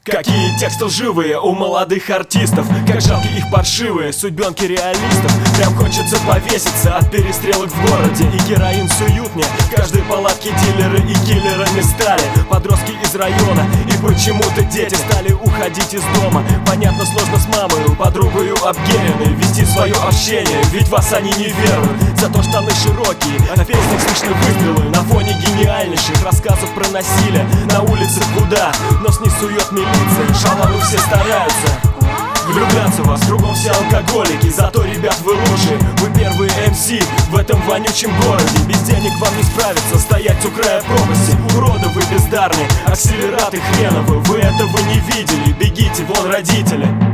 Какие тексты лживые у молодых артистов, как жалки их паршивые судьбенки реалистов. Прям хочется повеситься от перестрелок в городе. И героин суют мне в каждой палатке дилеры и киллерами стали подростки из района. И почему-то дети стали уходить из дома. Понятно, сложно с мамою, подругою обгерены вести свое общение, ведь вас они не веруют. Зато штаны широкие, на песнях слышны выстрелы на фоне гениальнейших рассказов про насилие. На улицах куда нос не сует милиция. Шалавы все стараются влюбляться в вас, кругом все алкоголики. Зато, ребят, вы лучшие, вы первые МС в этом вонючем городе. Без денег вам не справиться, стоять у края пропасти. Уроды вы бездарные, акселераты хреновы. Вы этого не видели, бегите, вон родители.